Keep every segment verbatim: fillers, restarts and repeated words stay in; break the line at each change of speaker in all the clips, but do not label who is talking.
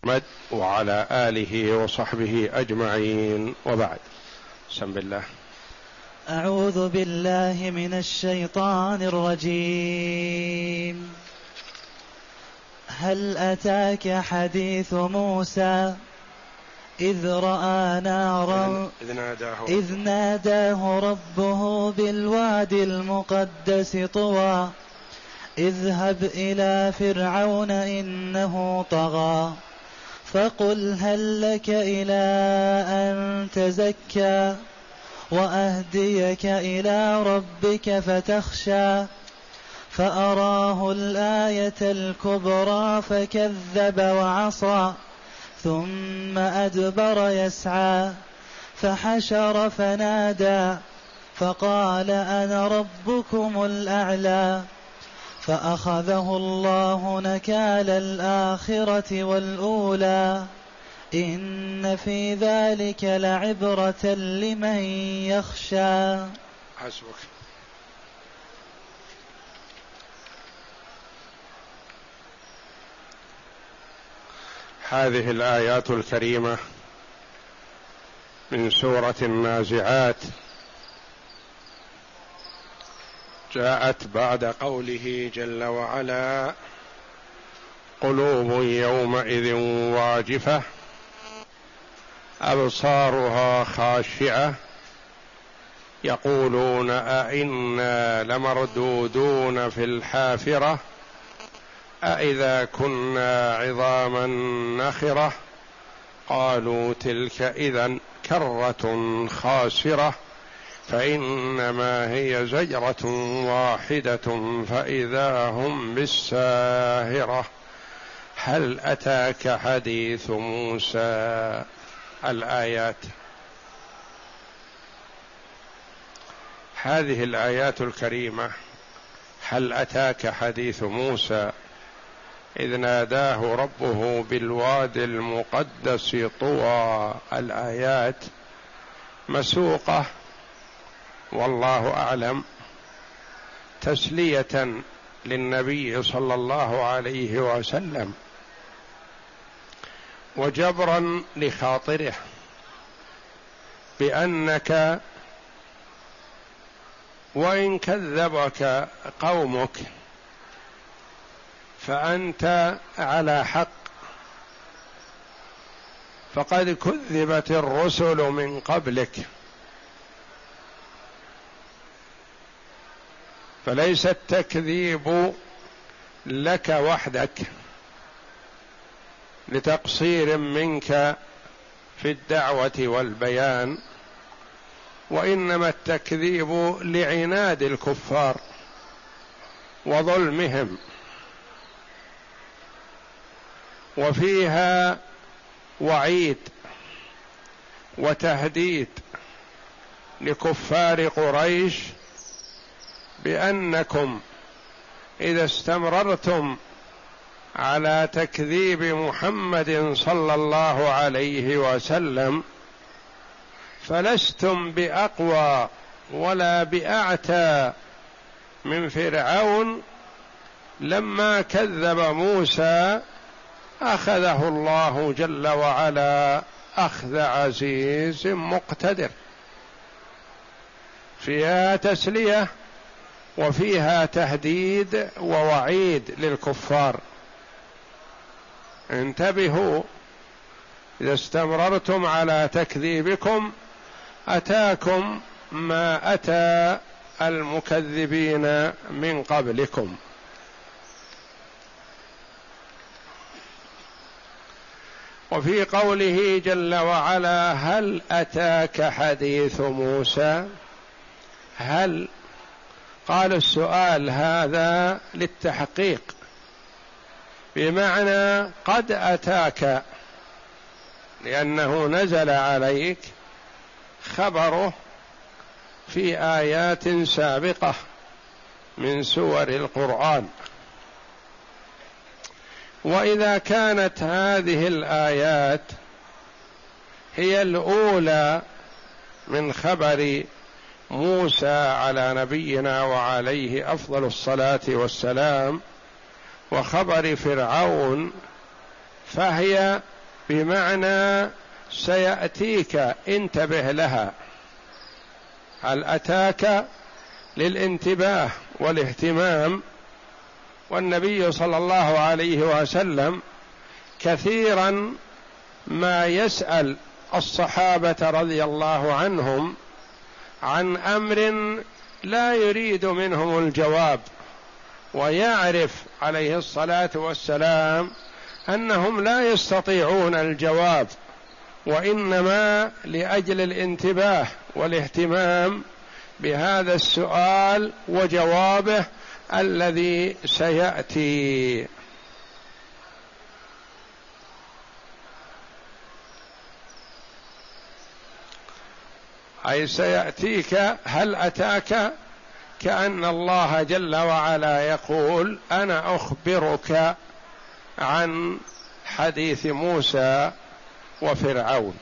محمد وعلى آله وصحبه أجمعين، وبعد. بسم الله.
أعوذ بالله من الشيطان الرجيم. هل أتاك حديث موسى إذ رأى نارا
إذ ناداه,
إذ ناداه ربه بالوادي المقدس طوى اذهب إلى فرعون إنه طغى فقل هل لك إلى أن تزكى وأهديك إلى ربك فتخشى فأراه الآية الكبرى فكذب وعصى ثم أدبر يسعى فحشر فنادى فقال أنا ربكم الأعلى فأخذه الله نكال الآخرة والأولى إن في ذلك لعبرة لمن يخشى.
حسبك. هذه الآيات الكريمة من سورة النازعات جاءت بعد قوله جل وعلا: قلوب يومئذ واجفة أبصارها خاشعة يقولون أئنا لمردودون في الحافرة أئذا كنا عظاما نخرة قالوا تلك إذن كرة خاسرة فإنما هي زجرة واحدة فإذا هم بالساهرة هل أتاك حديث موسى. الآيات. هذه الآيات الكريمة: هل أتاك حديث موسى إذ ناداه ربه بالوادي المقدس طوى. الآيات مسوقة والله أعلم تسلية للنبي صلى الله عليه وسلم وجبرا لخاطره بأنك وإن كذبك قومك فأنت على حق، فقد كذبت الرسل من قبلك، فليس التكذيب لك وحدك لتقصير منك في الدعوة والبيان، وإنما التكذيب لعناد الكفار وظلمهم. وفيها وعيد وتهديد لكفار قريش بأنكم إذا استمررتم على تكذيب محمد صلى الله عليه وسلم فلستم بأقوى ولا بأعتى من فرعون. لما كذب موسى أخذه الله جل وعلا أخذ عزيز مقتدر. فيها تسلية وفيها تهديد ووعيد للكفار: انتبهوا، إذا استمررتم على تكذيبكم أتاكم ما أتى المكذبين من قبلكم. وفي قوله جل وعلا: هل أتاك حديث موسى. هل قال السؤال هذا للتحقيق، بمعنى قد أتاك، لأنه نزل عليك خبره في آيات سابقة من سور القرآن. وإذا كانت هذه الآيات هي الأولى من خبر موسى على نبينا وعليه أفضل الصلاة والسلام وخبر فرعون، فهي بمعنى سيأتيك، انتبه لها. هل أتاك للانتباه والاهتمام، والنبي صلى الله عليه وسلم كثيرا ما يسأل الصحابة رضي الله عنهم عن أمر لا يريد منهم الجواب، ويعرف عليه الصلاة والسلام أنهم لا يستطيعون الجواب، وإنما لأجل الانتباه والاهتمام بهذا السؤال وجوابه الذي سيأتي. أي سيأتيك، هل أتاك، كأن الله جل وعلا يقول أنا أخبرك عن حديث موسى وفرعون.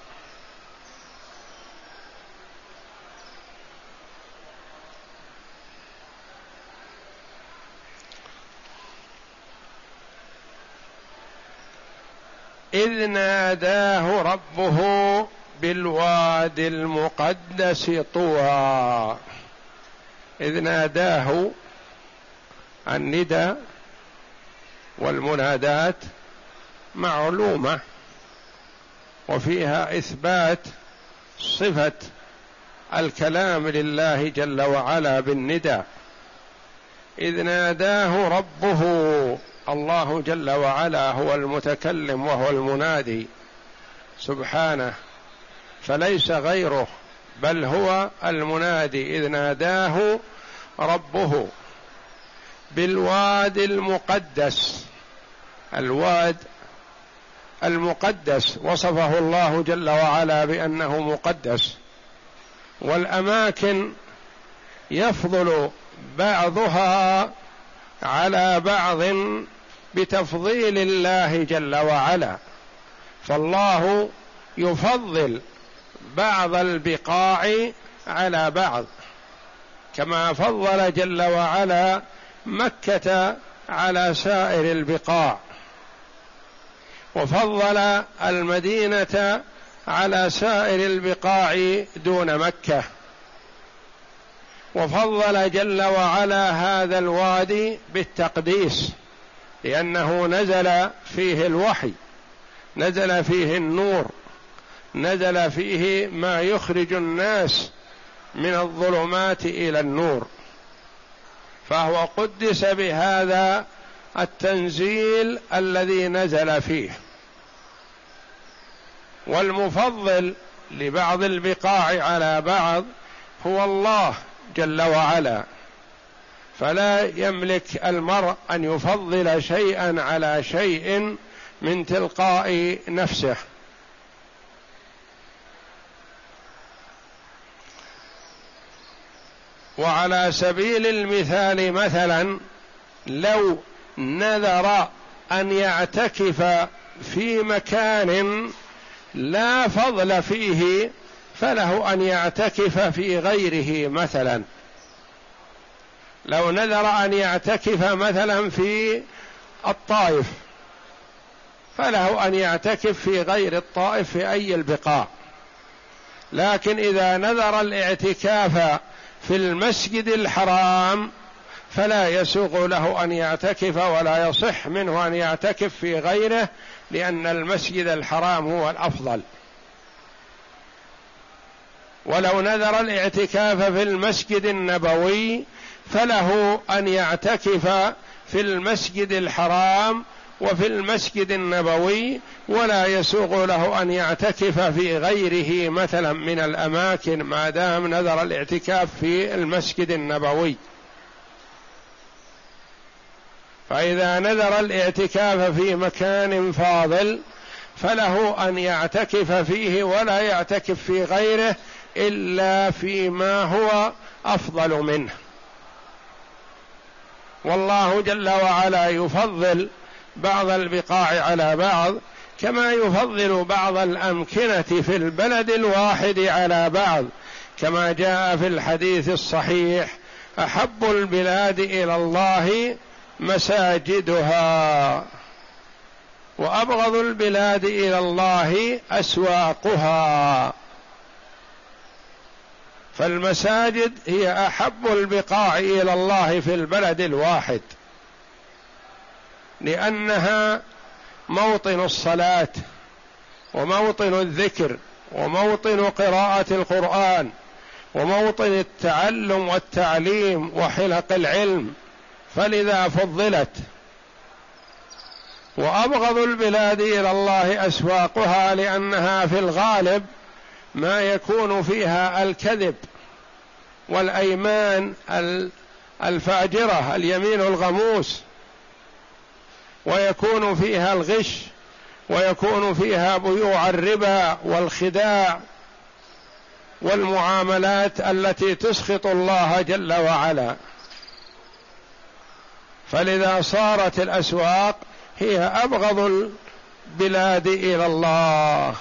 إذ ناداه ربه بالواد المقدس طوى. إذ ناداه، الندى والمنادات معلومة وفيها إثبات صفة الكلام لله جل وعلا بالندى. إذ ناداه ربه، الله جل وعلا هو المتكلم وهو المنادي سبحانه، فليس غيره، بل هو المنادي. إذ ناداه ربه بالواد المقدس. الواد المقدس وصفه الله جل وعلا بأنه مقدس، والأماكن يفضل بعضها على بعض بتفضيل الله جل وعلا، فالله يفضل بعض البقاع على بعض، كما فضل جل وعلا مكة على سائر البقاع، وفضل المدينة على سائر البقاع دون مكة، وفضل جل وعلا هذا الوادي بالتقديس لأنه نزل فيه الوحي، نزل فيه النور، نزل فيه ما يخرج الناس من الظلمات إلى النور، فهو قدس بهذا التنزيل الذي نزل فيه. والمفضل لبعض البقاع على بعض هو الله جل وعلا، فلا يملك المرء أن يفضل شيئا على شيء من تلقاء نفسه. وعلى سبيل المثال مثلا لو نذر أن يعتكف في مكان لا فضل فيه فله أن يعتكف في غيره. مثلا لو نذر أن يعتكف مثلا في الطائف فله أن يعتكف في غير الطائف في أي البقاع، لكن إذا نذر الاعتكاف في المسجد الحرام فلا يسوغ له أن يعتكف ولا يصح منه أن يعتكف في غيره، لأن المسجد الحرام هو الأفضل. ولو نذر الاعتكاف في المسجد النبوي فله أن يعتكف في المسجد الحرام وفي المسجد النبوي، ولا يسوغ له أن يعتكف في غيره مثلا من الأماكن ما دام نذر الاعتكاف في المسجد النبوي. فإذا نذر الاعتكاف في مكان فاضل فله أن يعتكف فيه ولا يعتكف في غيره إلا فيما هو أفضل منه. والله جل وعلا يفضل بعض البقاع على بعض كما يفضل بعض الأمكنة في البلد الواحد على بعض، كما جاء في الحديث الصحيح: أحب البلاد إلى الله مساجدها. وأبغض البلاد إلى الله أسواقها، فالمساجد هي أحب البقاع إلى الله في البلد الواحد، لأنها موطن الصلاة وموطن الذكر وموطن قراءة القرآن وموطن التعلم والتعليم وحلق العلم، فلذا فضلت. وأبغض البلاد إلى الله أسواقها، لأنها في الغالب ما يكون فيها الكذب والأيمان الفاجرة، اليمين الغموس، ويكون فيها الغش، ويكون فيها بيوع الربا والخداع والمعاملات التي تسخط الله جل وعلا. فلذا صارت الأسواق هي أبغض البلاد إلى الله،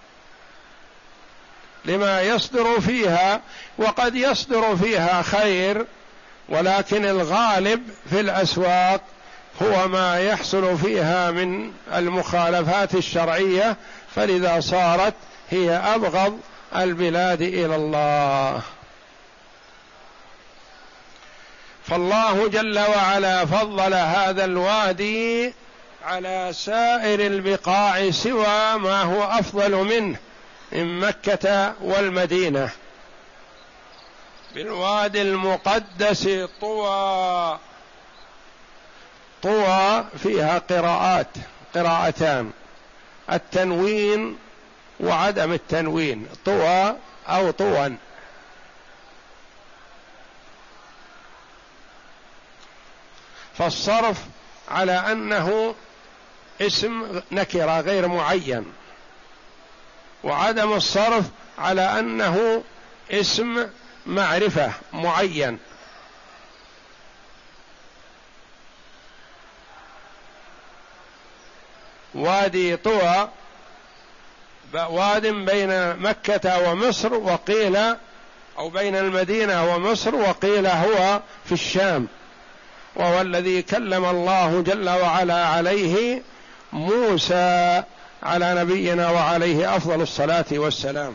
لما يصدر فيها، وقد يصدر فيها خير، ولكن الغالب في الأسواق هو ما يحصل فيها من المخالفات الشرعية، فلذا صارت هي أبغض البلاد إلى الله. فالله جل وعلا فضل هذا الوادي على سائر البقاع سوى ما هو أفضل منه من مكة والمدينة، بالوادي المقدس طوى. طوى فيها قراءات قراءتان، التنوين وعدم التنوين، طوى أو طوى. فالصرف على أنه اسم نكرة غير معين، وعدم الصرف على أنه اسم معرفة معين. وادي طوى واد بين مكة ومصر، وقيل أو بين المدينة ومصر، وقيل هو في الشام، وهو الذي كلم الله جل وعلا عليه موسى على نبينا وعليه أفضل الصلاة والسلام.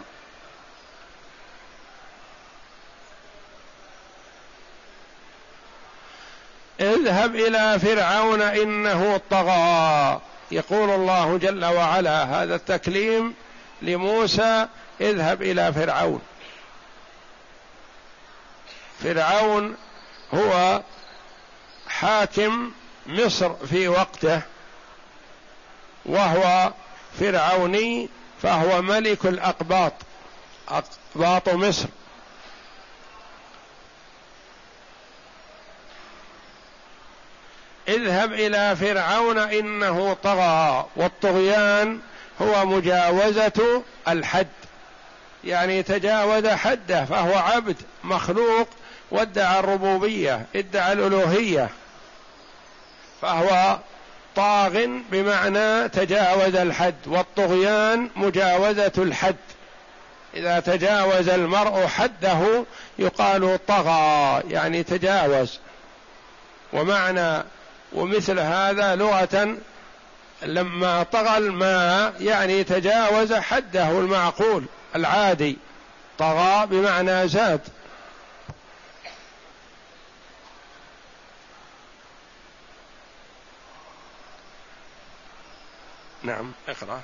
اذهب إلى فرعون إنه طغى، يقول الله جل وعلا هذا التكليم لموسى، اذهب إلى فرعون. فرعون هو حاكم مصر في وقته، وهو فرعوني، فهو ملك الأقباط، أقباط مصر. اذهب إلى فرعون إنه طغى، والطغيان هو مجاوزة الحد، يعني تجاوز حده، فهو عبد مخلوق وادعى الربوبية، ادعى الألوهية، فهو طاغ بمعنى تجاوز الحد. والطغيان مجاوزة الحد، إذا تجاوز المرء حده يقال طغى، يعني تجاوز. ومعنى ومثل هذا لغة لما طغى الماء يعني تجاوز حده المعقول العادي، طغى بمعنى زاد. نعم اقرأ.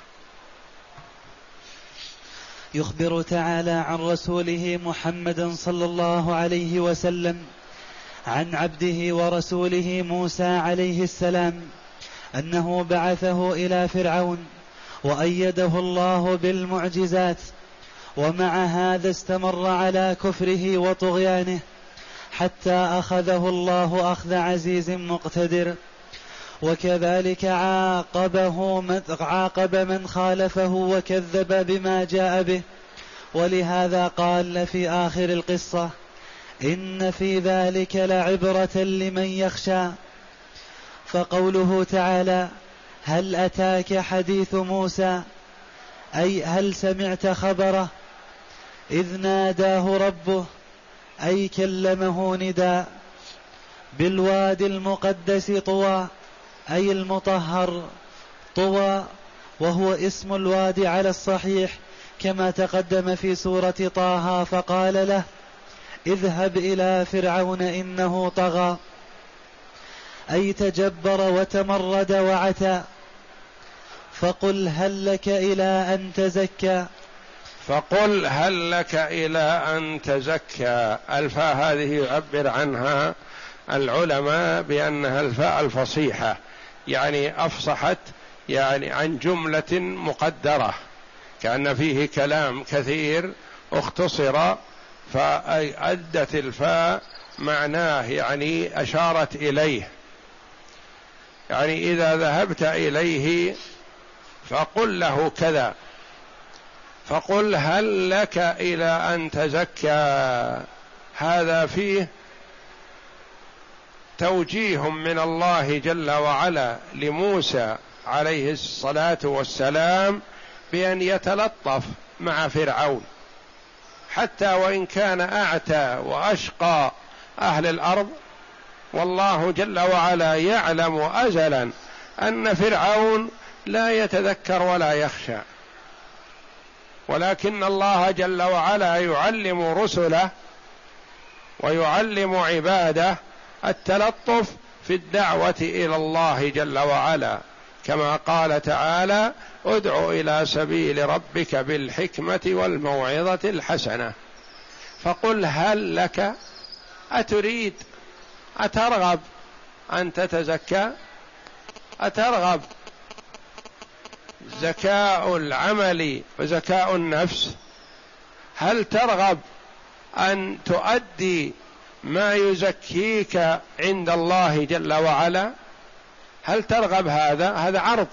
يخبر تعالى عن رسوله محمد صلى الله عليه وسلم عن عبده ورسوله موسى عليه السلام أنه بعثه إلى فرعون وأيده الله بالمعجزات، ومع هذا استمر على كفره وطغيانه حتى أخذه الله أخذ عزيز مقتدر. وكذلك عاقبه من عاقب من خالفه وكذب بما جاء به. ولهذا قال في آخر القصة: إن في ذلك لعبرة لمن يخشى. فقوله تعالى: هل أتاك حديث موسى، أي هل سمعت خبره، إذ ناداه ربه، أي كلمه نداء، بالوادي المقدس طوى، أي المطهر، طوى، وهو اسم الوادي على الصحيح كما تقدم في سورة طه، فقال له: اذهب إلى فرعون إنه طغى، أي تجبر وتمرد وعتى. فقل هل لك إلى أن تزكى.
فقل هل لك إلى أن تزكى. الفاء هذه يعبر عنها العلماء بأنها الفاء الفصيحة، يعني أفصحت يعني عن جملة مقدرة، كأن فيه كلام كثير اختصر فأدت الفاء معناه، يعني أشارت إليه. يعني إذا ذهبت إليه فقل له كذا، فقل هل لك إلى أن تزكى. هذا فيه توجيه من الله جل وعلا لموسى عليه الصلاة والسلام بأن يتلطف مع فرعون، حتى وإن كان أعتى وأشقى أهل الأرض، والله جل وعلا يعلم أزلا أن فرعون لا يتذكر ولا يخشى، ولكن الله جل وعلا يعلم رسله ويعلم عباده التلطف في الدعوة إلى الله جل وعلا، كما قال تعالى: ادع إلى سبيل ربك بالحكمة والموعظة الحسنة. فقل هل لك، أتريد أترغب أن تتزكى، أترغب زكاء العمل وزكاء النفس، هل ترغب أن تؤدي ما يزكيك عند الله جل وعلا؟ هل ترغب هذا؟ هذا عرض،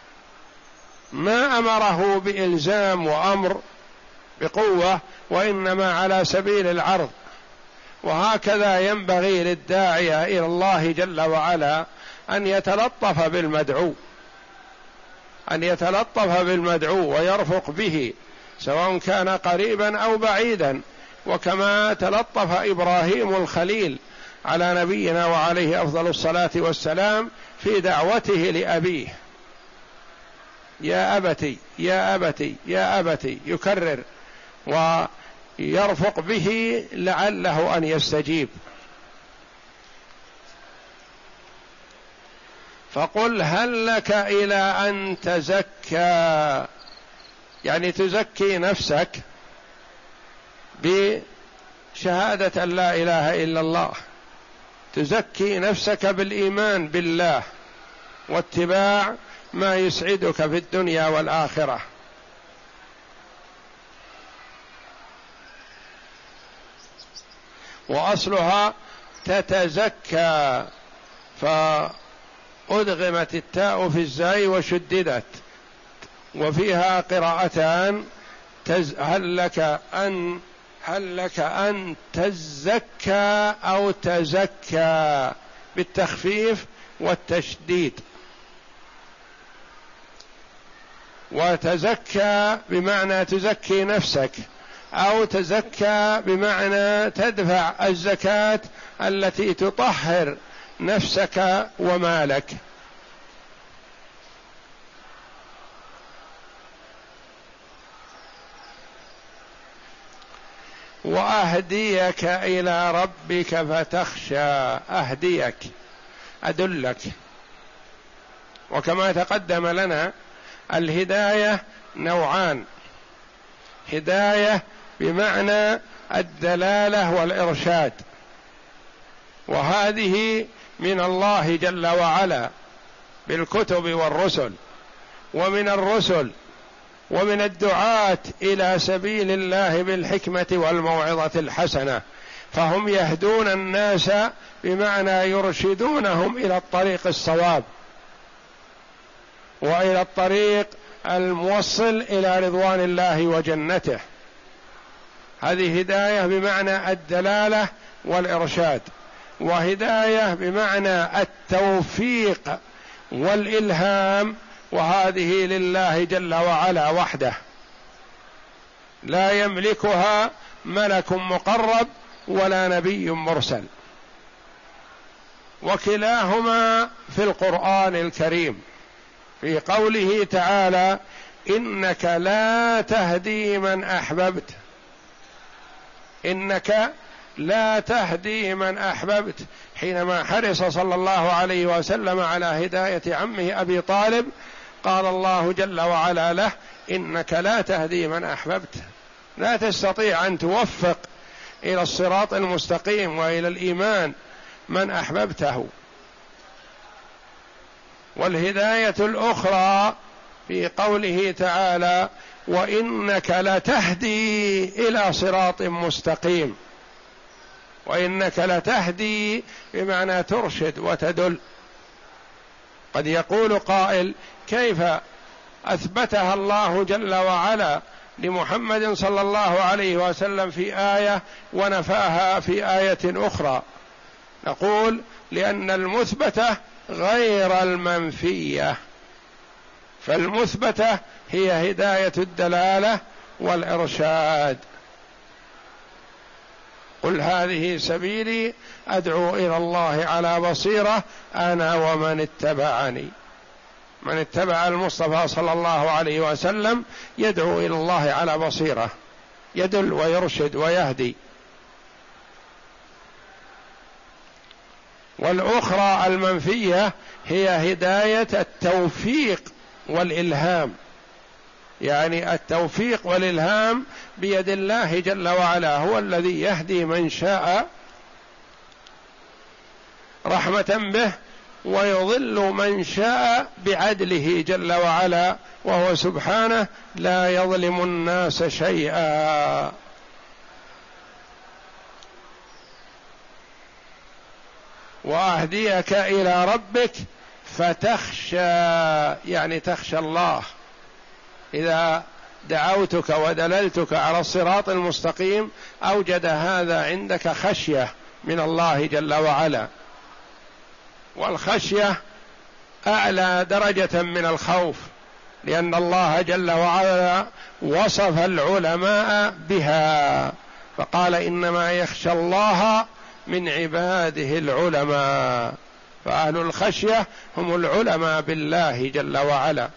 ما أمره بإلزام وأمر بقوة، وإنما على سبيل العرض. وهكذا ينبغي للداعية إلى الله جل وعلا أن يتلطف بالمدعو، أن يتلطف بالمدعو ويرفق به سواء كان قريبا أو بعيدا، وكما تلطف إبراهيم الخليل على نبينا وعليه أفضل الصلاة والسلام في دعوته لأبيه: يا أبتي يا أبتي يا أبتي، يكرر ويرفق به لعله أن يستجيب. فقل هل لك إلى أن تزكى، يعني تزكي نفسك بشهادة أن لا إله إلا الله، تزكي نفسك بالإيمان بالله واتباع ما يسعدك في الدنيا والآخرة. وأصلها تتزكى، فأدغمت التاء في الزاي وشددت، وفيها قراءتان: هل لك أن هل لك أن تزكى أو تزكى بالتخفيف والتشديد. وتزكى بمعنى تزكي نفسك، أو تزكى بمعنى تدفع الزكاة التي تطهر نفسك ومالك. وأهديك إلى ربك فتخشى، أهديك أدلك. وكما تقدم لنا الهداية نوعان: هداية بمعنى الدلالة والإرشاد، وهذه من الله جل وعلا بالكتب والرسل، ومن الرسل ومن الدعاة إلى سبيل الله بالحكمة والموعظة الحسنة، فهم يهدون الناس بمعنى يرشدونهم إلى الطريق الصواب وإلى الطريق الموصل إلى رضوان الله وجنته. هذه هداية بمعنى الدلالة والإرشاد، وهداية بمعنى التوفيق والإلهام، وهذه لله جل وعلا وحده، لا يملكها ملك مقرب ولا نبي مرسل، وكلاهما في القرآن الكريم. في قوله تعالى إنك لا تهدي من أحببت، إنك لا تهدي من أحببت، حينما حرص صلى الله عليه وسلم على هداية عمه أبي طالب قال الله جل وعلا له إنك لا تهدي من أحببت، لا تستطيع أن توفق إلى الصراط المستقيم وإلى الإيمان من أحببته. والهداية الأخرى في قوله تعالى وإنك لتهدي إلى صراط مستقيم، وإنك لتهدي بمعنى ترشد وتدل. قد يقول قائل كيف أثبتها الله جل وعلا لمحمد صلى الله عليه وسلم في آية ونفاها في آية أخرى؟ نقول لأن المثبتة غير المنفية، فالمثبتة هي هداية الدلالة والإرشاد. قل هذه سبيلي أدعو إلى الله على بصيرة أنا ومن اتبعني. من اتبع المصطفى صلى الله عليه وسلم يدعو إلى الله على بصيرة، يدل ويرشد ويهدي. والأخرى المنفية هي هداية التوفيق والإلهام، يعني التوفيق والإلهام بيد الله جل وعلا، هو الذي يهدي من شاء رحمة به ويضل من شاء بعدله جل وعلا، وهو سبحانه لا يظلم الناس شيئا. وأهديك إلى ربك فتخشى، يعني تخشى الله. إذا دعوتك ودللتك على الصراط المستقيم أوجد هذا عندك خشية من الله جل وعلا، والخشية أعلى درجة من الخوف، لأن الله جل وعلا وصف العلماء بها فقال إنما يخشى الله من عباده العلماء، فأهل الخشية هم العلماء بالله جل وعلا.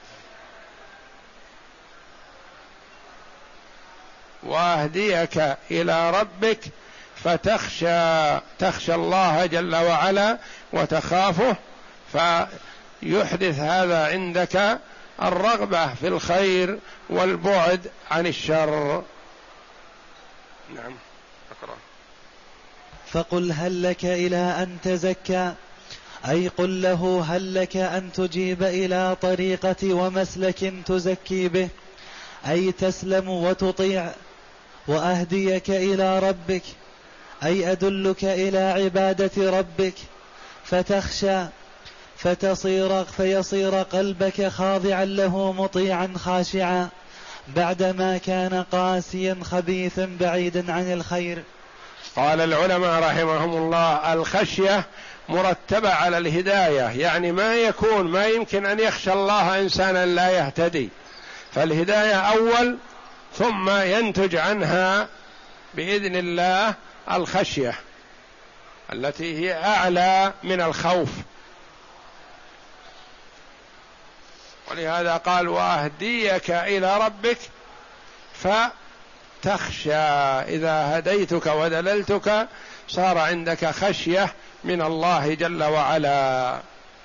وأهديك إلى ربك فتخشى، تخشى الله جل وعلا وتخافه، فيحدث هذا عندك الرغبة في الخير والبعد عن الشر. نعم أقرأ.
فقل هل لك إلى أن تزكى، أي قل له هل لك أن تجيب إلى طريقة ومسلك تزكي به، أي تسلم وتطيع. وأهديك إلى ربك، أي أدلك إلى عبادة ربك فتخشى فتصير فيصير قلبك خاضعا له مطيعا خاشعا، بعدما كان قاسيا خبيثا بعيدا عن الخير.
قال العلماء رحمهم الله الخشية مرتبة على الهداية، يعني ما يكون ما يمكن أن يخشى الله إنسانا لا يهتدي، فالهداية أول ثم ينتج عنها بإذن الله الخشية التي هي أعلى من الخوف. ولهذا قال وأهديك إلى ربك فتخشى، إذا هديتك ودللتك صار عندك خشية من الله جل وعلا.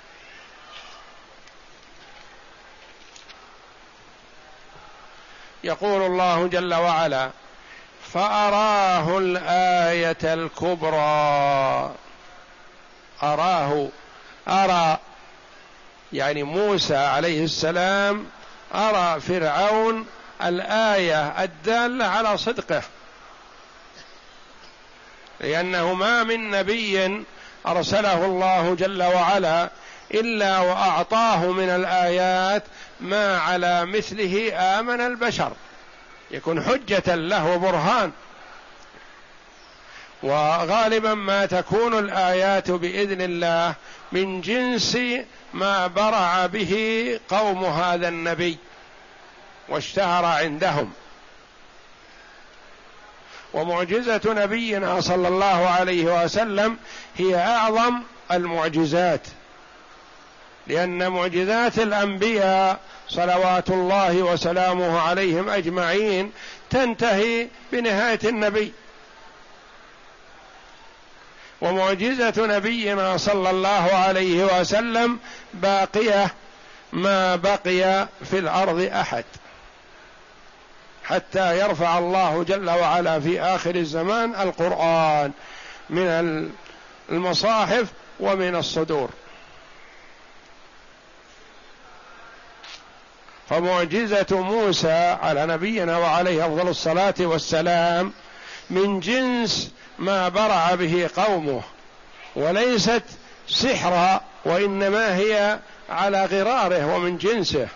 يقول الله جل وعلا فأراه الآية الكبرى. أراه، أرى يعني موسى عليه السلام أرى فرعون الآية الدالة على صدقه، لأنه ما من نبي أرسله الله جل وعلا إلا وأعطاه من الآيات ما على مثله آمن البشر، يكون حجة له برهان. وغالبا ما تكون الآيات بإذن الله من جنس ما برع به قوم هذا النبي واشتهر عندهم. ومعجزة نبينا صلى الله عليه وسلم هي أعظم المعجزات، لأن معجزات الأنبياء صلوات الله وسلامه عليهم أجمعين تنتهي بنهاية النبي، ومعجزة نبينا صلى الله عليه وسلم باقية ما بقي في الأرض أحد، حتى يرفع الله جل وعلا في آخر الزمان القرآن من المصاحف ومن الصدور. فمعجزة موسى على نبينا وعليه أفضل الصلاة والسلام من جنس ما برع به قومه، وليست سحرا، وإنما هي على غراره ومن جنسه،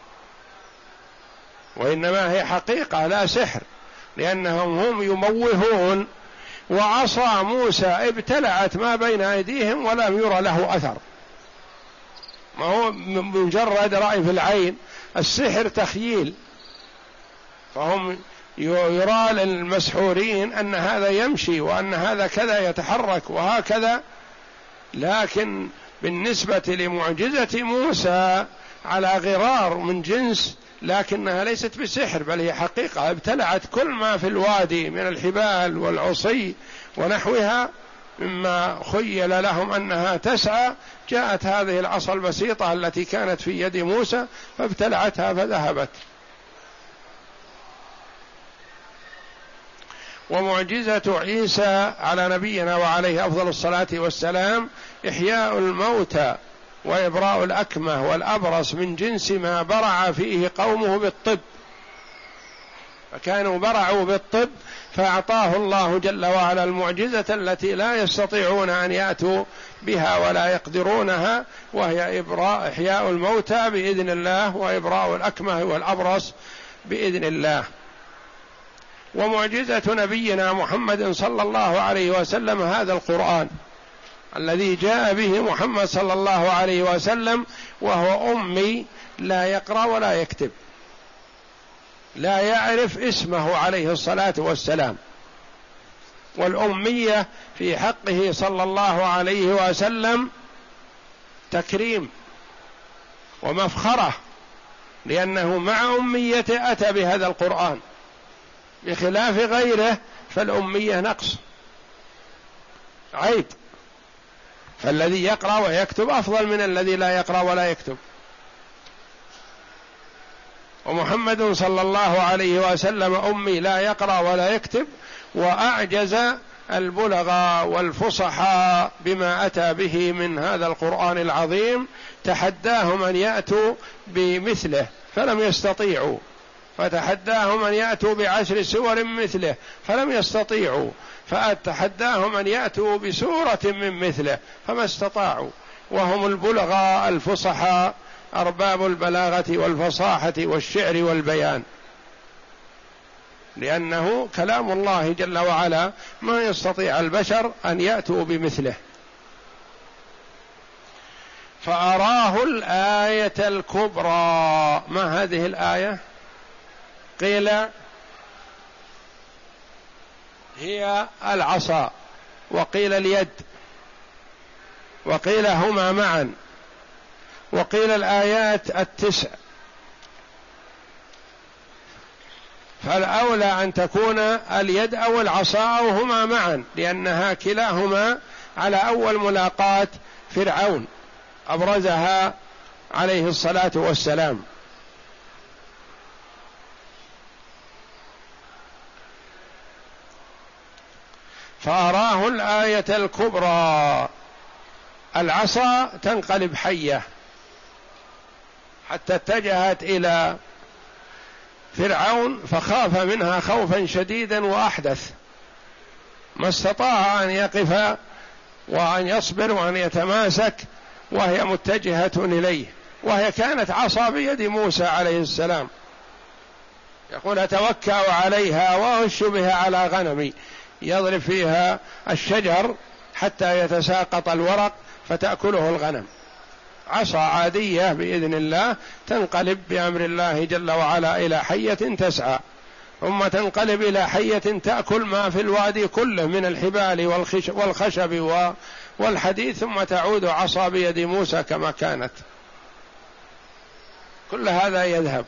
وإنما هي حقيقة لا سحر، لأنهم هم يموهون، وعصا موسى ابتلعت ما بين أيديهم ولم يرى له أثر، ما هو مجرد رأي في العين، السحر تخييل، فهم يرى للمسحورين أن هذا يمشي وأن هذا كذا يتحرك وهكذا، لكن بالنسبة لمعجزة موسى على غرار من جنس، لكنها ليست بسحر بل هي حقيقة، ابتلعت كل ما في الوادي من الحبال والعصي ونحوها مما خيل لهم أنها تسعى، جاءت هذه العصا البسيطة التي كانت في يد موسى فابتلعتها فذهبت. ومعجزة عيسى على نبينا وعليه أفضل الصلاة والسلام إحياء الموتى وإبراء الأكمه والأبرص من جنس ما برع فيه قومه بالطب، فكانوا برعوا بالطب فأعطاه الله جل وعلا المعجزة التي لا يستطيعون أن يأتوا بها ولا يقدرونها، وهي إبراء إحياء الموتى بإذن الله وإبراء الأكمه والأبرص بإذن الله. ومعجزة نبينا محمد صلى الله عليه وسلم هذا القرآن الذي جاء به محمد صلى الله عليه وسلم، وهو أمي لا يقرأ ولا يكتب، لا يعرف اسمه عليه الصلاة والسلام. والأمية في حقه صلى الله عليه وسلم تكريم ومفخرة، لأنه مع أميته أتى بهذا القرآن، بخلاف غيره فالأمية نقص عيب، فالذي يقرأ ويكتب أفضل من الذي لا يقرأ ولا يكتب. ومحمد صلى الله عليه وسلم أمي لا يقرأ ولا يكتب، وأعجز البلغاء والفصحاء بما أتى به من هذا القرآن العظيم، تحداهم أن يأتوا بمثله فلم يستطيعوا، فتحداهم أن يأتوا بعشر سور مثله فلم يستطيعوا، فأتحداهم أن يأتوا بسورة من مثله فما استطاعوا، وهم البلغاء الفصحاء أرباب البلاغة والفصاحة والشعر والبيان، لأنه كلام الله جل وعلا ما يستطيع البشر أن يأتوا بمثله. فأراه الآية الكبرى. ما هذه الآية؟ قيل هي العصا، وقيل اليد، وقيل هما معا، وقيل الآيات التسع، فالأولى أن تكون اليد أو العصا أو هما معا، لأنها كلاهما على أول ملاقاة فرعون أبرزها عليه الصلاة والسلام. فأراه الآية الكبرى. العصا تنقلب حية، حتى اتجهت إلى فرعون فخاف منها خوفا شديدا وأحدث، ما استطاع أن يقف وأن يصبر وأن يتماسك وهي متجهة إليه، وهي كانت عصا بيد موسى عليه السلام، يقول أتوكأ عليها وأهش بها على غنمي، يضرب فيها الشجر حتى يتساقط الورق فتأكله الغنم. عصا عادية بإذن الله تنقلب بأمر الله جل وعلا إلى حية تسعى، ثم تنقلب إلى حية تأكل ما في الوادي كله من الحبال والخشب والحديد، ثم تعود عصا بيد موسى كما كانت. كل هذا يذهب.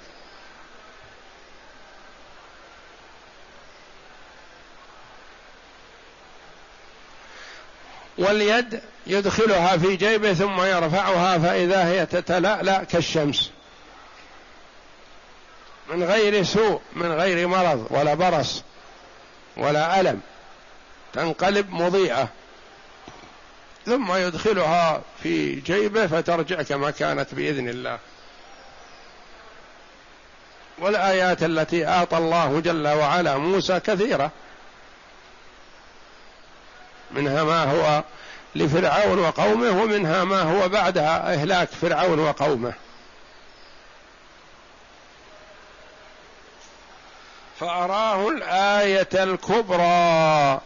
واليد يدخلها في جيبه ثم يرفعها فإذا هي تتلألأ كالشمس من غير سوء، من غير مرض ولا برص ولا ألم، تنقلب مضيئة، ثم يدخلها في جيبه فترجع كما كانت بإذن الله. والآيات التي أعطى الله جل وعلا موسى كثيرة، منها ما هو لفرعون وقومه، ومنها ما هو بعدها إهلاك فرعون وقومه. فأراه الآية الكبرى.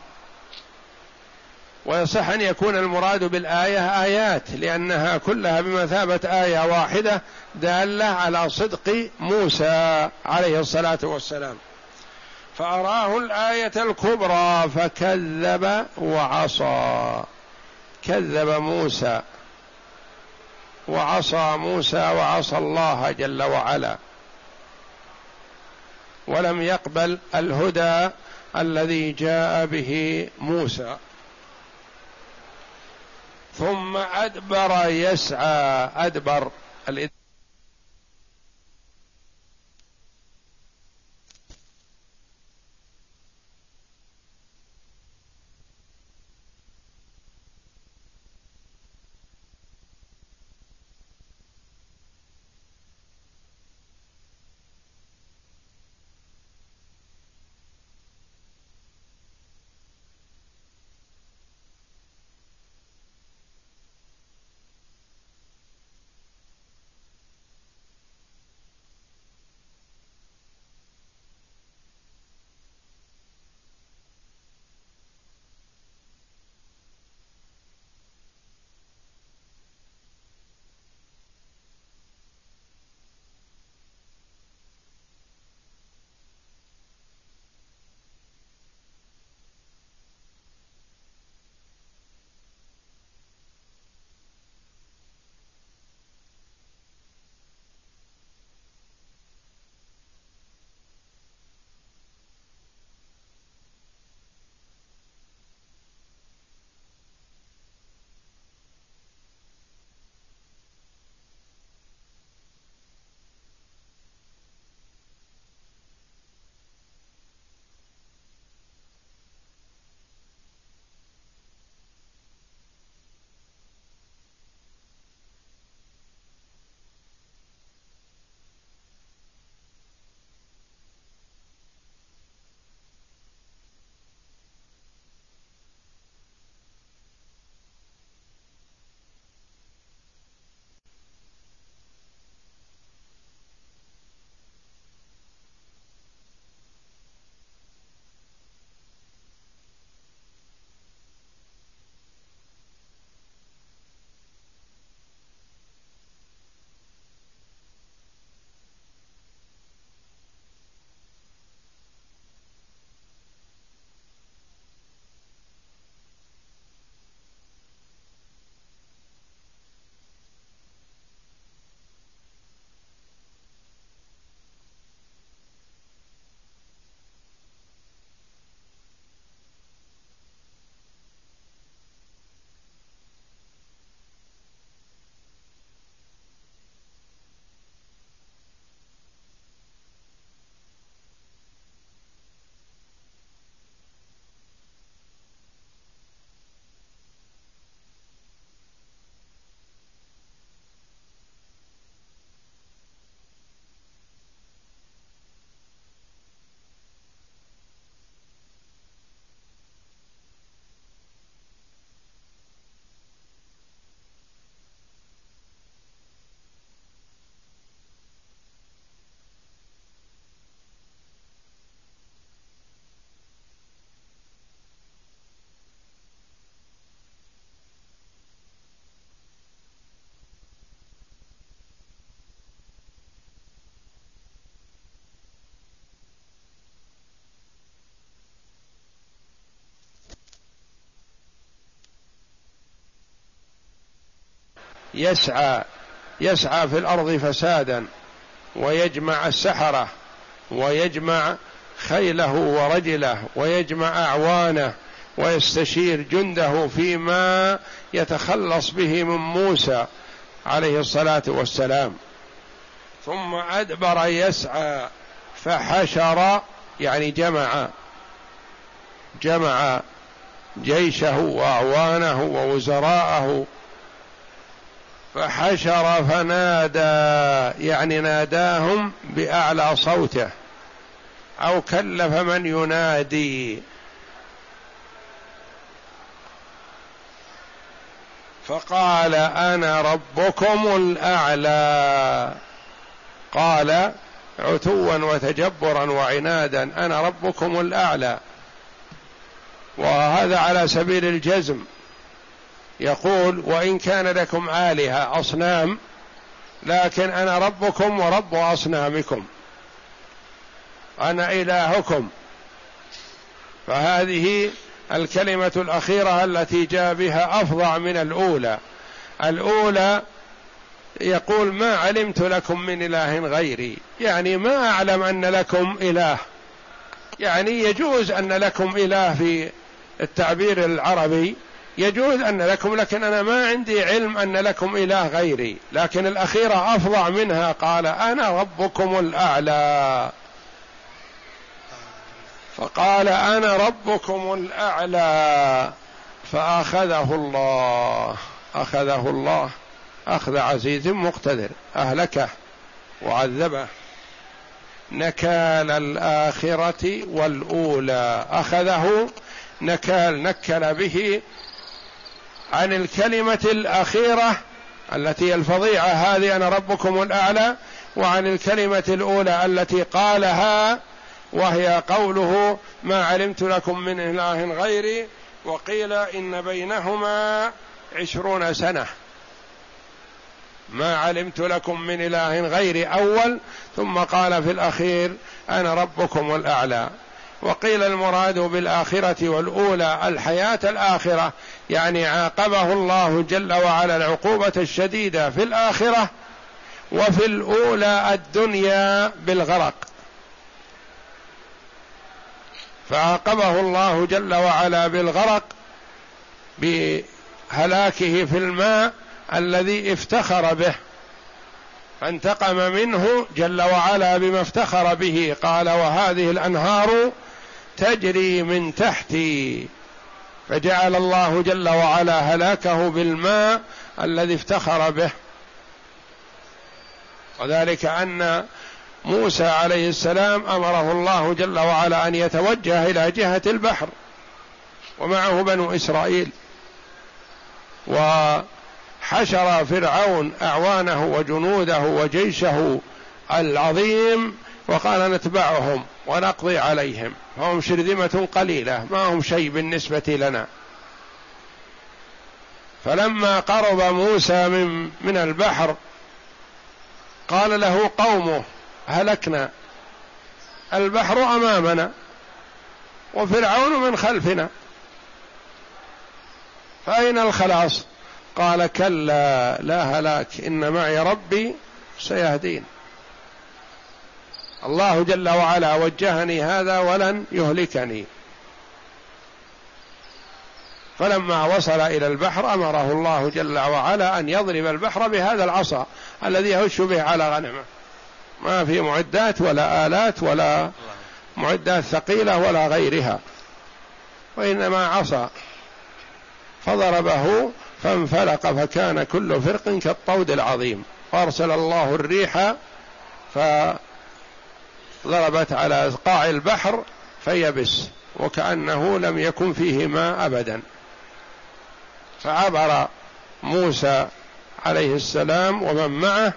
ويصح أن يكون المراد بالآية آيات، لأنها كلها بمثابة آية واحدة دالة على صدق موسى عليه الصلاة والسلام. فأراه الآية الكبرى فكذب وعصى، كذب موسى وعصى موسى وعصى الله جل وعلا، ولم يقبل الهدى الذي جاء به موسى. ثم أدبر يسعى، أدبر الإدبار يسعى، يسعى في الأرض فسادا ويجمع السحرة ويجمع خيله ورجله ويجمع أعوانه ويستشير جنده فيما يتخلص به من موسى عليه الصلاة والسلام. ثم أدبر يسعى فحشر، يعني جمع جمع جيشه وأعوانه ووزراءه. فحشر فنادى، يعني ناداهم بأعلى صوته أو كلف من ينادي. فقال أنا ربكم الأعلى، قال عتوا وتجبرا وعنادا أنا ربكم الأعلى، وهذا على سبيل الجزم. يقول وإن كان لكم آلهة أصنام لكن أنا ربكم ورب أصنامكم، أنا إلهكم. فهذه الكلمة الأخيرة التي جاء بها أفظع من الأولى. الأولى يقول ما علمت لكم من إله غيري، يعني ما أعلم أن لكم إله، يعني يجوز أن لكم إله في التعبير العربي، يجوز أن لكم، لكن أنا ما عندي علم أن لكم إله غيري. لكن الأخيرة أفظع منها، قال أنا ربكم الأعلى، فقال أنا ربكم الأعلى فأخذه الله، أخذه الله أخذ عزيز مقتدر، أهلكه وعذبه نكال الآخرة والأولى. أخذه نكال، نكل به عن الكلمة الأخيرة التي الفظيعة هذه أنا ربكم الأعلى، وعن الكلمة الأولى التي قالها وهي قوله ما علمت لكم من إله غيري، وقيل إن بينهما عشرون سنة. ما علمت لكم من إله غيري أول، ثم قال في الأخير أنا ربكم الأعلى. وقيل المراد بالآخرة والأولى الحياة الآخرة، يعني عاقبه الله جل وعلا العقوبة الشديدة في الآخرة، وفي الأولى الدنيا بالغرق. فعاقبه الله جل وعلا بالغرق بهلاكه في الماء الذي افتخر به، فانتقم منه جل وعلا بما افتخر به. قال وهذه الأنهار تجري من تحتي، فجعل الله جل وعلا هلاكه بالماء الذي افتخر به. وذلك أن موسى عليه السلام أمره الله جل وعلا أن يتوجه إلى جهة البحر ومعه بنو إسرائيل، وحشر فرعون أعوانه وجنوده وجيشه العظيم وقال نتبعهم ونقضي عليهم، فهم شرذمة قليلة ما هم شيء بالنسبة لنا. فلما قرب موسى من, من البحر قال له قومه هلكنا، البحر أمامنا وفرعون من خلفنا، فأين الخلاص؟ قال كلا لا هلاك إن معي ربي سيهدين. الله جل وعلا وجهني هذا ولن يهلكني. فلما وصل إلى البحر أمره الله جل وعلا أن يضرب البحر بهذا العصا الذي يهش به على غنمه، ما في معدات ولا آلات ولا معدات ثقيلة ولا غيرها، وإنما عصا، فضربه فانفلق فكان كل فرق كالطود العظيم. فأرسل الله الريح فضربت على قاع البحر فيبس وكأنه لم يكن فيه ماء أبدا. فعبر موسى عليه السلام ومن معه،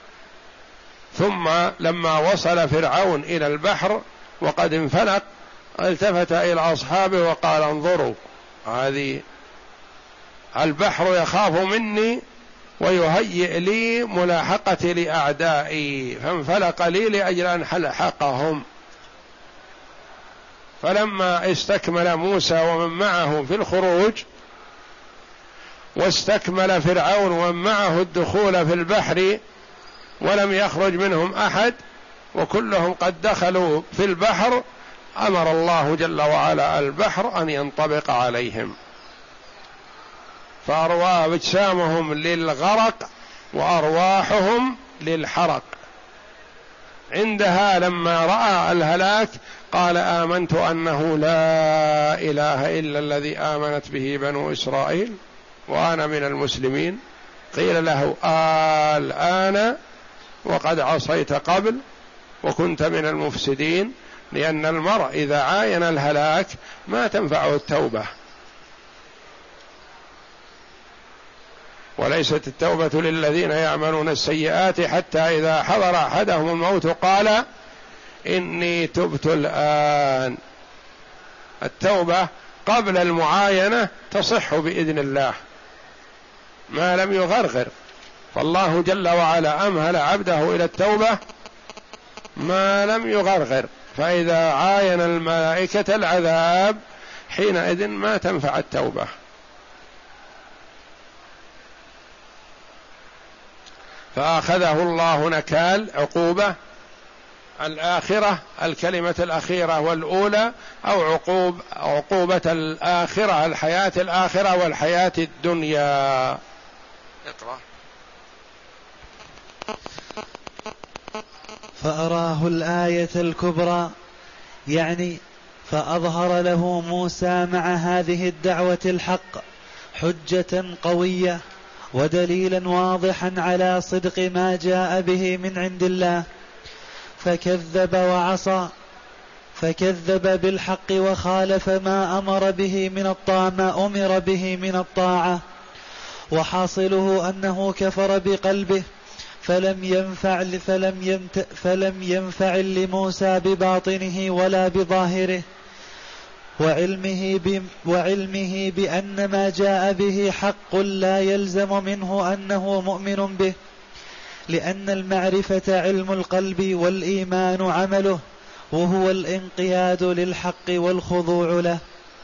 ثم لما وصل فرعون إلى البحر وقد انفلق التفت إلى أصحابه وقال انظروا هذه البحر يخاف مني ويهيئ لي ملاحقتي لأعدائي، فانفلق لي لأجل أن ألحقهم. فلما استكمل موسى ومن معه في الخروج واستكمل فرعون ومن معه الدخول في البحر ولم يخرج منهم أحد وكلهم قد دخلوا في البحر، أمر الله جل وعلا البحر أن ينطبق عليهم، فأرواح أجسامهم للغرق وأرواحهم للحرق. عندها لما رأى الهلاك قال آمنت أنه لا إله إلا الذي آمنت به بنو إسرائيل وأنا من المسلمين. قيل له الآن وقد عصيت قبل وكنت من المفسدين، لأن المرء إذا عاين الهلاك ما تنفعه التوبة، وليست التوبة للذين يعملون السيئات حتى إذا حضر أحدهم الموت قال إني تبت الآن. التوبة قبل المعاينة تصح بإذن الله ما لم يغرغر، فالله جل وعلا أمهل عبده إلى التوبة ما لم يغرغر، فإذا عاين الملائكة العذاب حينئذ ما تنفع التوبة. فأخذه الله نكال عقوبة الآخرة، الكلمة الأخيرة والأولى، أو عقوب عقوبة الآخرة الحياة الآخرة والحياة الدنيا. اقرأ.
فأراه الآية الكبرى، يعني فأظهر له موسى مع هذه الدعوة الحق حجة قوية ودليلا واضحا على صدق ما جاء به من عند الله، فكذب وعصى، فكذب بالحق وخالف ما أمر به من الطاعة ما أمر به من الطاعة، وحاصله أنه كفر بقلبه، فلم ينفع فلم يمت فلم ينفع لموسى بباطنه ولا بظاهره، وعلمه وعلمه بأن ما جاء به حق لا يلزم منه أنه مؤمن به، لأن المعرفة علم القلب والإيمان عمله، وهو الانقياد للحق والخضوع له.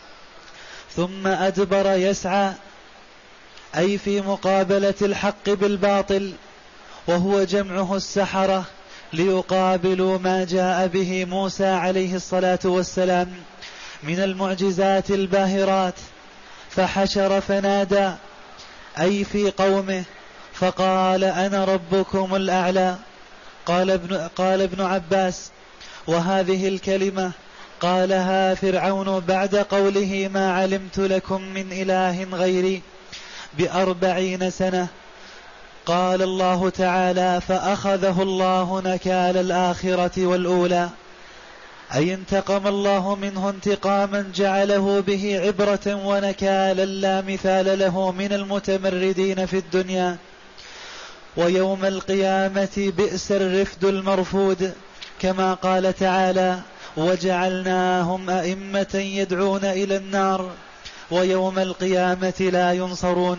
ثم أدبر يسعى، أي في مقابلة الحق بالباطل، وهو جمعه السحرة، ليقابلوا ما جاء به موسى عليه الصلاة والسلام من المعجزات الباهرات. فحشر فنادى، أي في قومه، فقال أنا ربكم الأعلى. قال ابن, قال ابن عباس: وهذه الكلمة قالها فرعون بعد قوله ما علمت لكم من إله غيري بأربعين سنة. قال الله تعالى: فأخذه الله نكال الآخرة والأولى، أي انتقم الله منه انتقاما جعله به عبرة ونكالا لا مثال له من المتمردين في الدنيا. ويوم القيامة بئس الرفد المرفود، كما قال تعالى: وجعلناهم أئمة يدعون إلى النار ويوم القيامة لا ينصرون.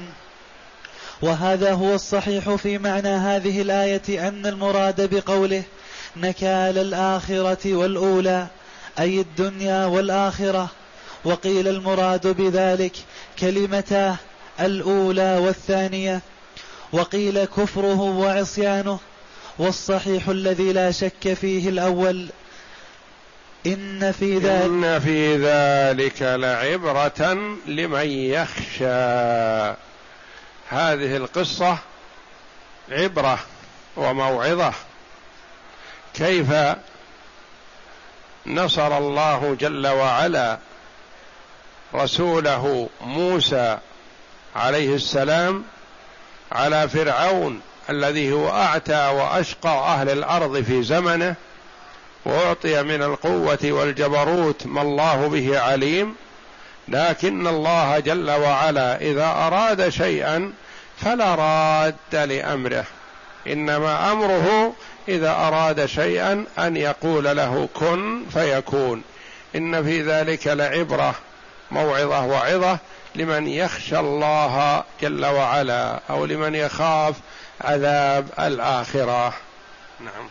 وهذا هو الصحيح في معنى هذه الآية، أن المراد بقوله نكال الآخرة والأولى أي الدنيا والآخرة، وقيل المراد بذلك كلمتاه الأولى والثانية، وقيل كفره وعصيانه، والصحيح الذي لا شك فيه الأول. إن في ذلك,
إن في ذلك لعبرة لمن يخشى. هذه القصة عبرة وموعظة، كيف نصر الله جل وعلا رسوله موسى عليه السلام على فرعون الذي هو أعتى وأشقى أهل الأرض في زمنه، وأعطي من القوة والجبروت ما الله به عليم. لكن الله جل وعلا إذا أراد شيئا فلا راد لأمره، إنما أمره إذا أراد شيئا أن يقول له كن فيكون. إن في ذلك لعبرة موعظة وعظة لمن يخشى الله جل وعلا، أو لمن يخاف عذاب الآخرة. نعم.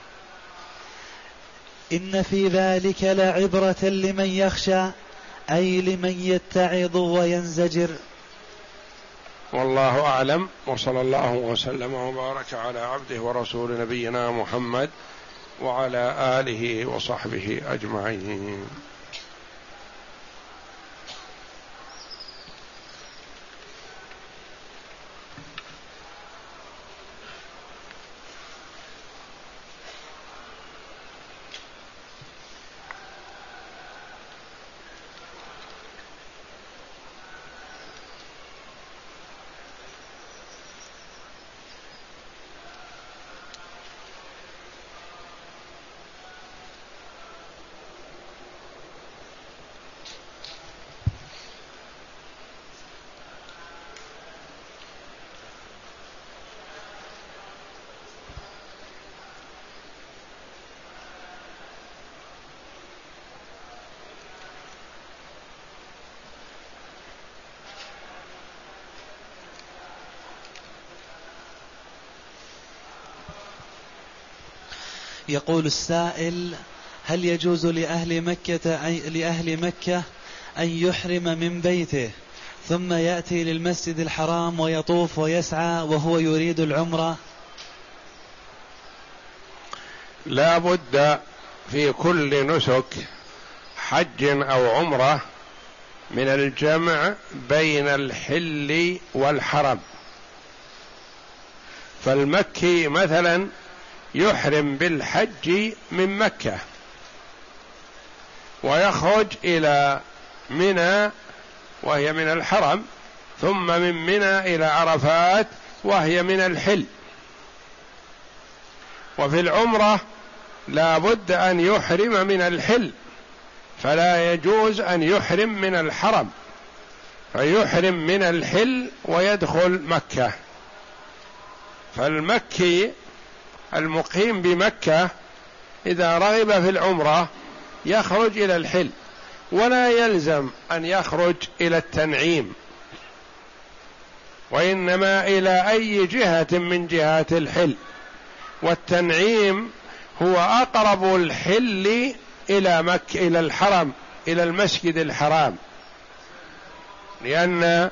إن في ذلك لعبرة لمن يخشى، أي لمن يتعظ وينزجر.
والله أعلم، وصلى الله وسلم وبارك على عبده ورسول نبينا محمد وعلى آله وصحبه أجمعين.
يقول السائل: هل يجوز لأهل مكة أي لأهل مكة أن يحرم من بيته ثم يأتي للمسجد الحرام ويطوف ويسعى وهو يريد العمرة؟
لا بد في كل نسك حج أو عمرة من الجمع بين الحل والحرم. فالمكي مثلا يحرم بالحج من مكة ويخرج إلى منى وهي من الحرم، ثم من منى إلى عرفات وهي من الحل. وفي العمرة لا بد أن يحرم من الحل، فلا يجوز أن يحرم من الحرم، فيحرم من الحل ويدخل مكة. فالمكي المقيم بمكة إذا رغب في العمرة يخرج إلى الحل، ولا يلزم أن يخرج إلى التنعيم، وإنما إلى أي جهة من جهات الحل. والتنعيم هو أقرب الحل إلى مكة، إلى الحرم، إلى المسجد الحرام، لأن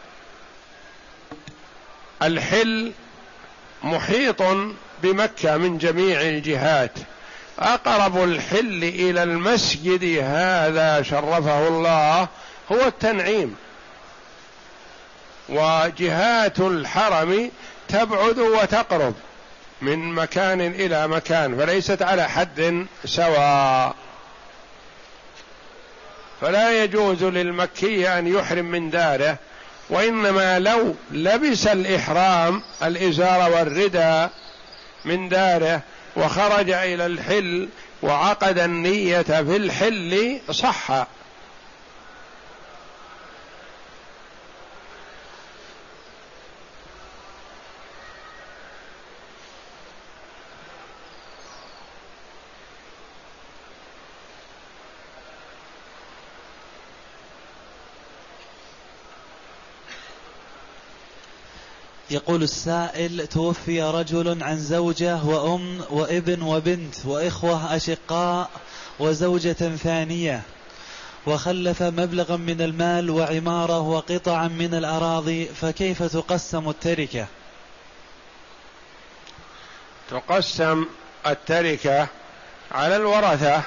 الحل محيط بمكة من جميع الجهات. أقرب الحل إلى المسجد هذا شرفه الله هو التنعيم، وجهات الحرم تبعد وتقرب من مكان إلى مكان، فليست على حد سواء. فلا يجوز للمكي أن يحرم من داره، وإنما لو لبس الإحرام الإزار والرداء من داره وخرج إلى الحل وعقد النية في الحل صح.
يقول السائل: توفي رجل عن زوجة وأم وابن وبنت وإخوة أشقاء وزوجة ثانية، وخلف مبلغا من المال وعمارة وقطعا من الأراضي، فكيف تقسم التركة؟
تقسم التركة على الورثة،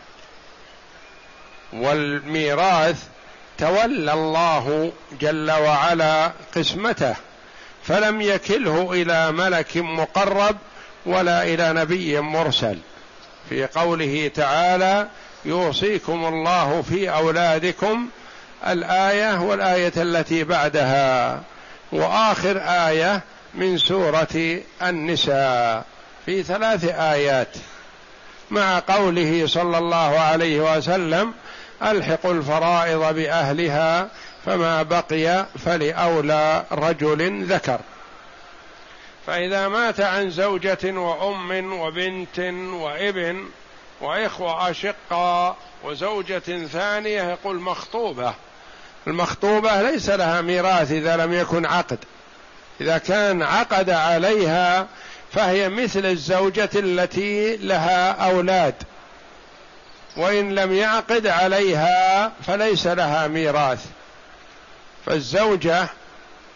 والميراث تولى الله جل وعلا قسمته، فلم يكله إلى ملك مقرب ولا إلى نبي مرسل، في قوله تعالى: يوصيكم الله في أولادكم، الآية والآية التي بعدها، وآخر آية من سورة النساء، في ثلاث آيات، مع قوله صلى الله عليه وسلم: ألحقوا الفرائض بأهلها فما بقي فلأولى رجل ذكر. فإذا مات عن زوجة وأم وبنت وابن وإخوة أشقاء وزوجة ثانية، يقول مخطوبة. المخطوبة ليس لها ميراث إذا لم يكن عقد، إذا كان عقد عليها فهي مثل الزوجة التي لها أولاد، وإن لم يعقد عليها فليس لها ميراث. فالزوجة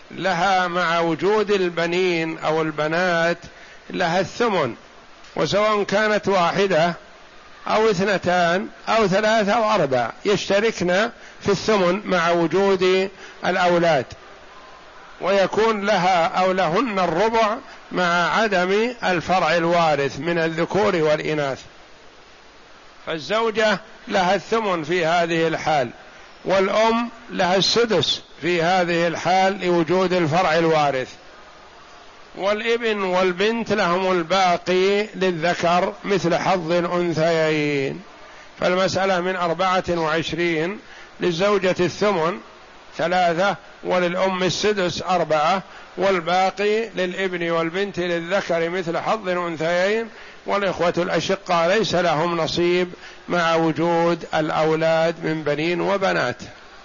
لها مع وجود البنين أو البنات لها الثمن، وسواء كانت واحدة أو اثنتان أو ثلاثة أو أربع يشتركن في الثمن مع وجود الأولاد، ويكون لها أو لهن الربع مع عدم الفرع الوارث من الذكور والإناث. فالزوجة لها الثمن في هذه الحال، والأم لها السدس في هذه الحال لوجود الفرع الوارث، والابن والبنت لهم الباقي للذكر مثل حظ الأنثيين. فالمسألة من أربعة وعشرين، للزوجة الثمن ثلاثة، وللأم السدس أربعة، والباقي للابن والبنت للذكر مثل حظ الأنثيين، والإخوة الأشقاء ليس لهم نصيب مع وجود الأولاد من بنين وبنات.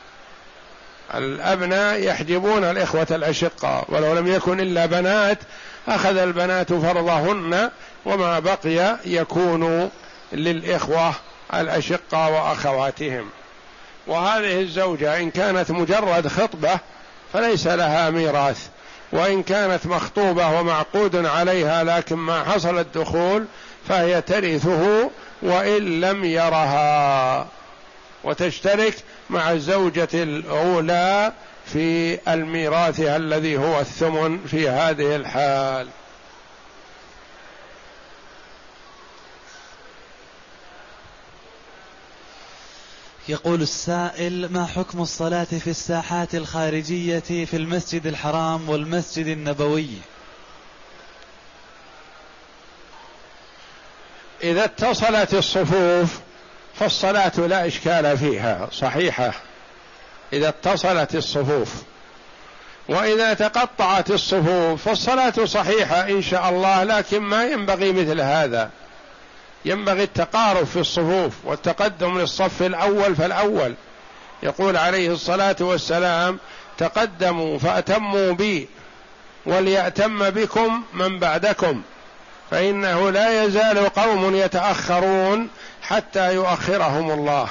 الأبناء يحجبون الإخوة الأشقاء، ولو لم يكن إلا بنات أخذ البنات فرضهن، وما بقي يكون للإخوة الأشقاء وأخواتهم. وهذه الزوجة إن كانت مجرد خطبة فليس لها ميراث، وإن كانت مخطوبة ومعقود عليها لكن ما حصل الدخول فهي ترثه وإن لم يرها، وتشترك مع الزوجة الأولى في الميراث الذي هو الثمن في هذه الحال.
يقول السائل: ما حكم الصلاة في الساحات الخارجية في المسجد الحرام والمسجد النبوي؟
إذا اتصلت الصفوف فالصلاة لا إشكال فيها صحيحة إذا اتصلت الصفوف، وإذا تقطعت الصفوف فالصلاة صحيحة إن شاء الله، لكن ما ينبغي مثل هذا، ينبغي التقارب في الصفوف والتقدم للصف الأول فالأول. يقول عليه الصلاة والسلام: تقدموا فأتموا بي وليأتم بكم من بعدكم، فإنه لا يزال قوم يتأخرون حتى يؤخرهم الله.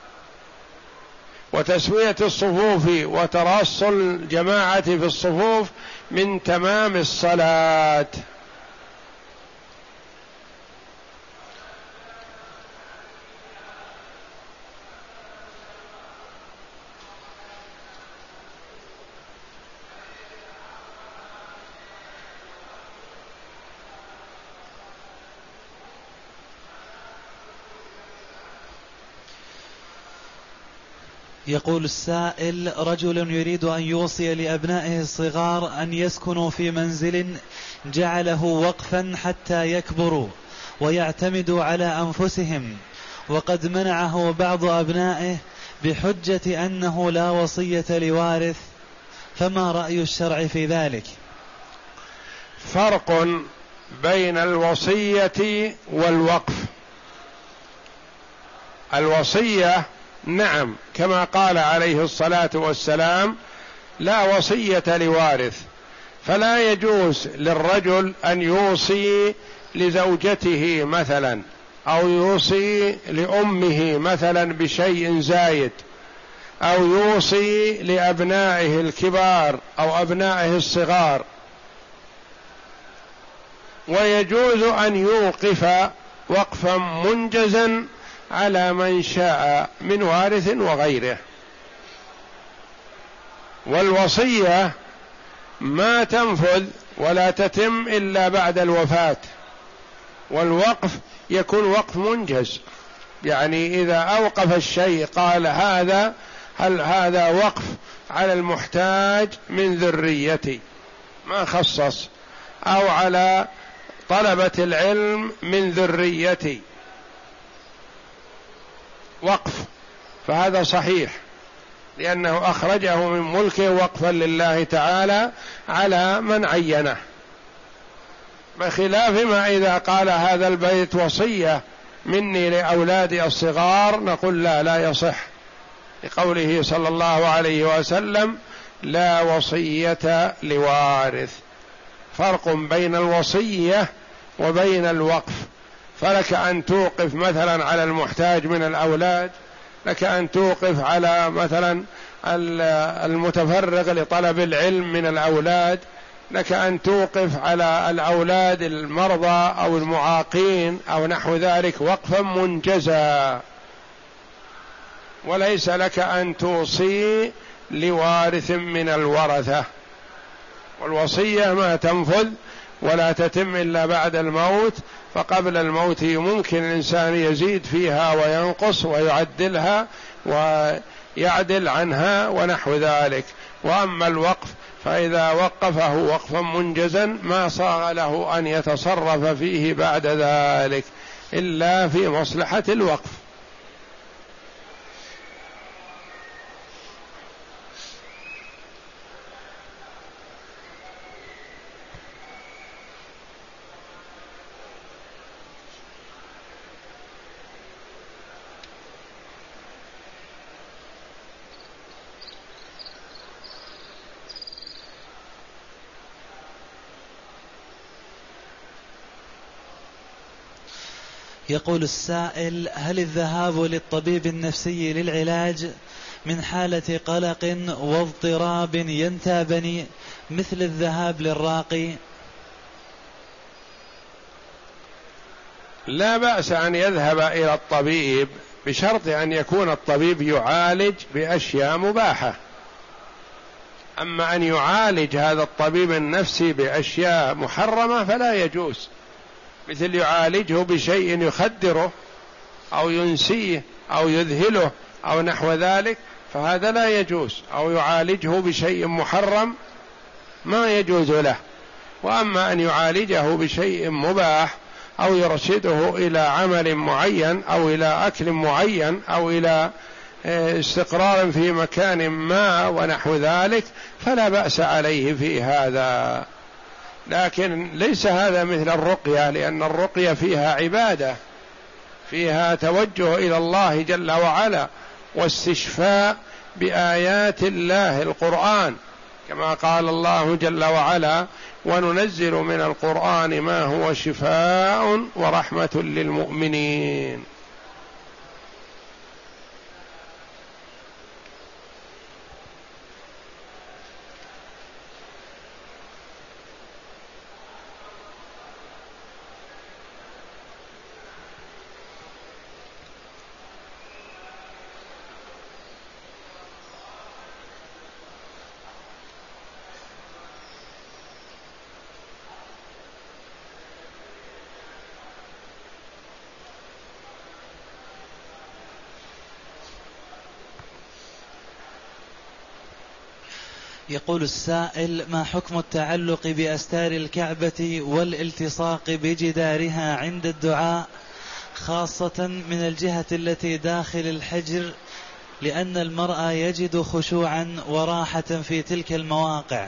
وتسوية الصفوف وتراص الجماعة في الصفوف من تمام الصلاة.
يقول السائل: رجل يريد أن يوصي لأبنائه الصغار أن يسكنوا في منزل جعله وقفا حتى يكبروا ويعتمدوا على أنفسهم، وقد منعه بعض أبنائه بحجة أنه لا وصية لوارث، فما رأي الشرع في ذلك؟
فرق بين الوصية والوقف. الوصية نعم كما قال عليه الصلاة والسلام: لا وصية لوارث، فلا يجوز للرجل أن يوصي لزوجته مثلا أو يوصي لأمه مثلا بشيء زايد، أو يوصي لأبنائه الكبار أو أبنائه الصغار، ويجوز أن يوقف وقفا منجزا على من شاء من وارث وغيره. والوصية ما تنفذ ولا تتم إلا بعد الوفاة، والوقف يكون وقف منجز، يعني إذا أوقف الشيء قال هذا هل هذا وقف على المحتاج من ذريتي، ما خصص، أو على طلبة العلم من ذريتي، وقف، فهذا صحيح لأنه أخرجه من ملكه وقفا لله تعالى على من عينه، بخلاف ما إذا قال هذا البيت وصية مني لأولادي الصغار، نقول لا لا يصح، لقوله صلى الله عليه وسلم: لا وصية لوارث. فرق بين الوصية وبين الوقف. فلك أن توقف مثلا على المحتاج من الأولاد، لك أن توقف على مثلا المتفرغ لطلب العلم من الأولاد، لك أن توقف على الأولاد المرضى أو المعاقين أو نحو ذلك وقفا منجزا، وليس لك أن توصي لوارث من الورثة، والوصية ما تنفذ ولا تتم إلا بعد الموت، فقبل الموت ممكن الإنسان يزيد فيها وينقص ويعدلها ويعدل عنها ونحو ذلك. وأما الوقف فإذا وقفه وقفا منجزا ما صار له أن يتصرف فيه بعد ذلك إلا في مصلحة الوقف.
يقول السائل: هل الذهاب للطبيب النفسي للعلاج من حالة قلق واضطراب ينتابني مثل الذهاب للراقي؟
لا بأس أن يذهب إلى الطبيب بشرط أن يكون الطبيب يعالج بأشياء مباحة. أما أن يعالج هذا الطبيب النفسي بأشياء محرمة فلا يجوز، مثل يعالجه بشيء يخدره أو ينسيه أو يذهله أو نحو ذلك، فهذا لا يجوز، أو يعالجه بشيء محرم ما يجوز له. وأما أن يعالجه بشيء مباح أو يرشده إلى عمل معين أو إلى أكل معين أو إلى استقرار في مكان ما ونحو ذلك فلا بأس عليه في هذا. لكن ليس هذا مثل الرقية، لأن الرقية فيها عبادة، فيها توجه إلى الله جل وعلا واستشفاء بآيات الله القرآن، كما قال الله جل وعلا: وننزل من القرآن ما هو شفاء ورحمة للمؤمنين.
يقول السائل: ما حكم التعلق بأستار الكعبة والالتصاق بجدارها عند الدعاء، خاصة من الجهة التي داخل الحجر، لأن المرء يجد خشوعا وراحة في تلك المواقع؟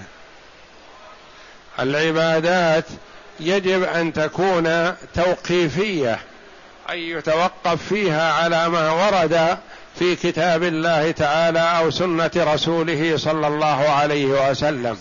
العبادات يجب أن تكون توقيفية، أي يتوقف فيها على ما ورد في كتاب الله تعالى أو سنة رسوله صلى الله عليه وسلم.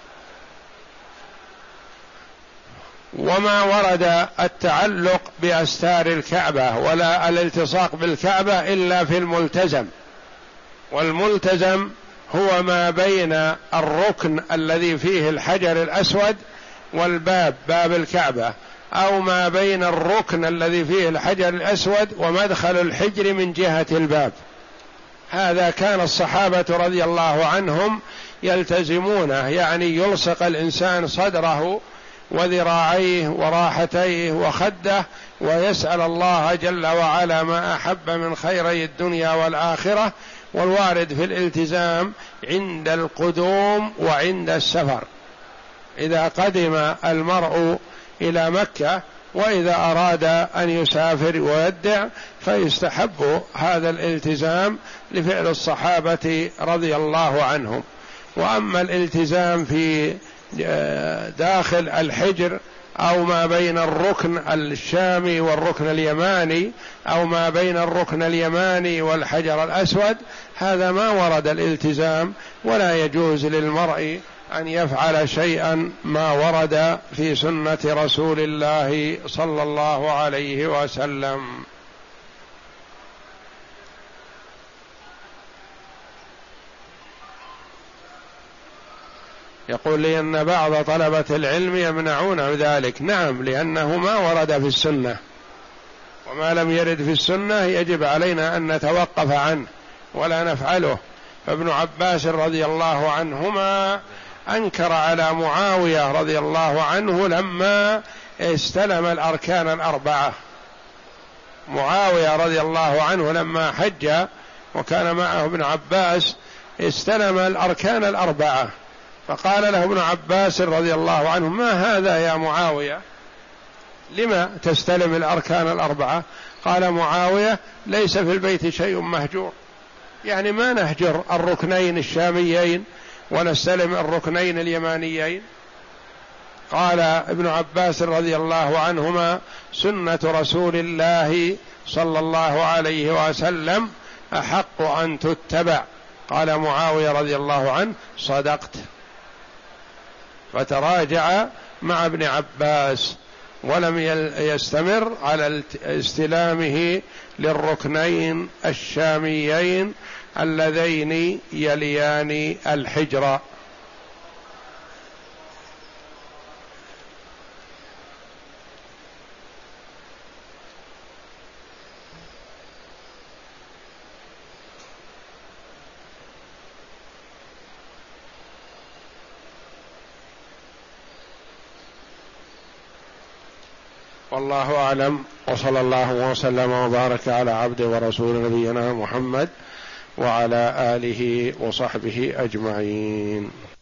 وما ورد التعلق بأستار الكعبة ولا الالتصاق بالكعبة إلا في الملتزم، والملتزم هو ما بين الركن الذي فيه الحجر الأسود والباب، باب الكعبة، أو ما بين الركن الذي فيه الحجر الأسود ومدخل الحجر من جهة الباب. هذا كان الصحابة رضي الله عنهم يلتزمونه، يعني يلصق الإنسان صدره وذراعيه وراحتيه وخده ويسأل الله جل وعلا ما أحب من خيري الدنيا والآخرة. والوارد في الالتزام عند القدوم وعند السفر، إذا قدم المرء إلى مكة وإذا أراد أن يسافر ويودع فيستحب هذا الالتزام لفعل الصحابة رضي الله عنهم. وأما الالتزام في داخل الحجر أو ما بين الركن الشامي والركن اليماني أو ما بين الركن اليماني والحجر الأسود، هذا ما ورد الالتزام، ولا يجوز للمرء أن يفعل شيئا ما ورد في سنة رسول الله صلى الله عليه وسلم. يقول لي أن بعض طلبة العلم يمنعون ذلك. نعم، لأنه ما ورد في السنة، وما لم يرد في السنة يجب علينا أن نتوقف عنه ولا نفعله. فابن عباس رضي الله عنهما أنكر على معاوية رضي الله عنه لما استلم الأركان الأربعة. معاوية رضي الله عنه لما حج وكان معه ابن عباس استلم الأركان الأربعة، فقال له ابن عباس رضي الله عنه: ما هذا يا معاوية؟ لما تستلم الأركان الأربعة؟ قال معاوية: ليس في البيت شيء مهجور، يعني ما نهجر الركنين الشاميين ونستلم الركنين اليمانيين. قال ابن عباس رضي الله عنهما: سنة رسول الله صلى الله عليه وسلم أحق أن تتبع. قال معاوية رضي الله عنه: صدقت. فتراجع مع ابن عباس ولم يستمر على استلامه للركنين الشاميين اللذين يليان الحجر. والله أعلم، وصلى الله وسلم وبارك على عبده ورسول نبينا محمد وعلى آله وصحبه أجمعين.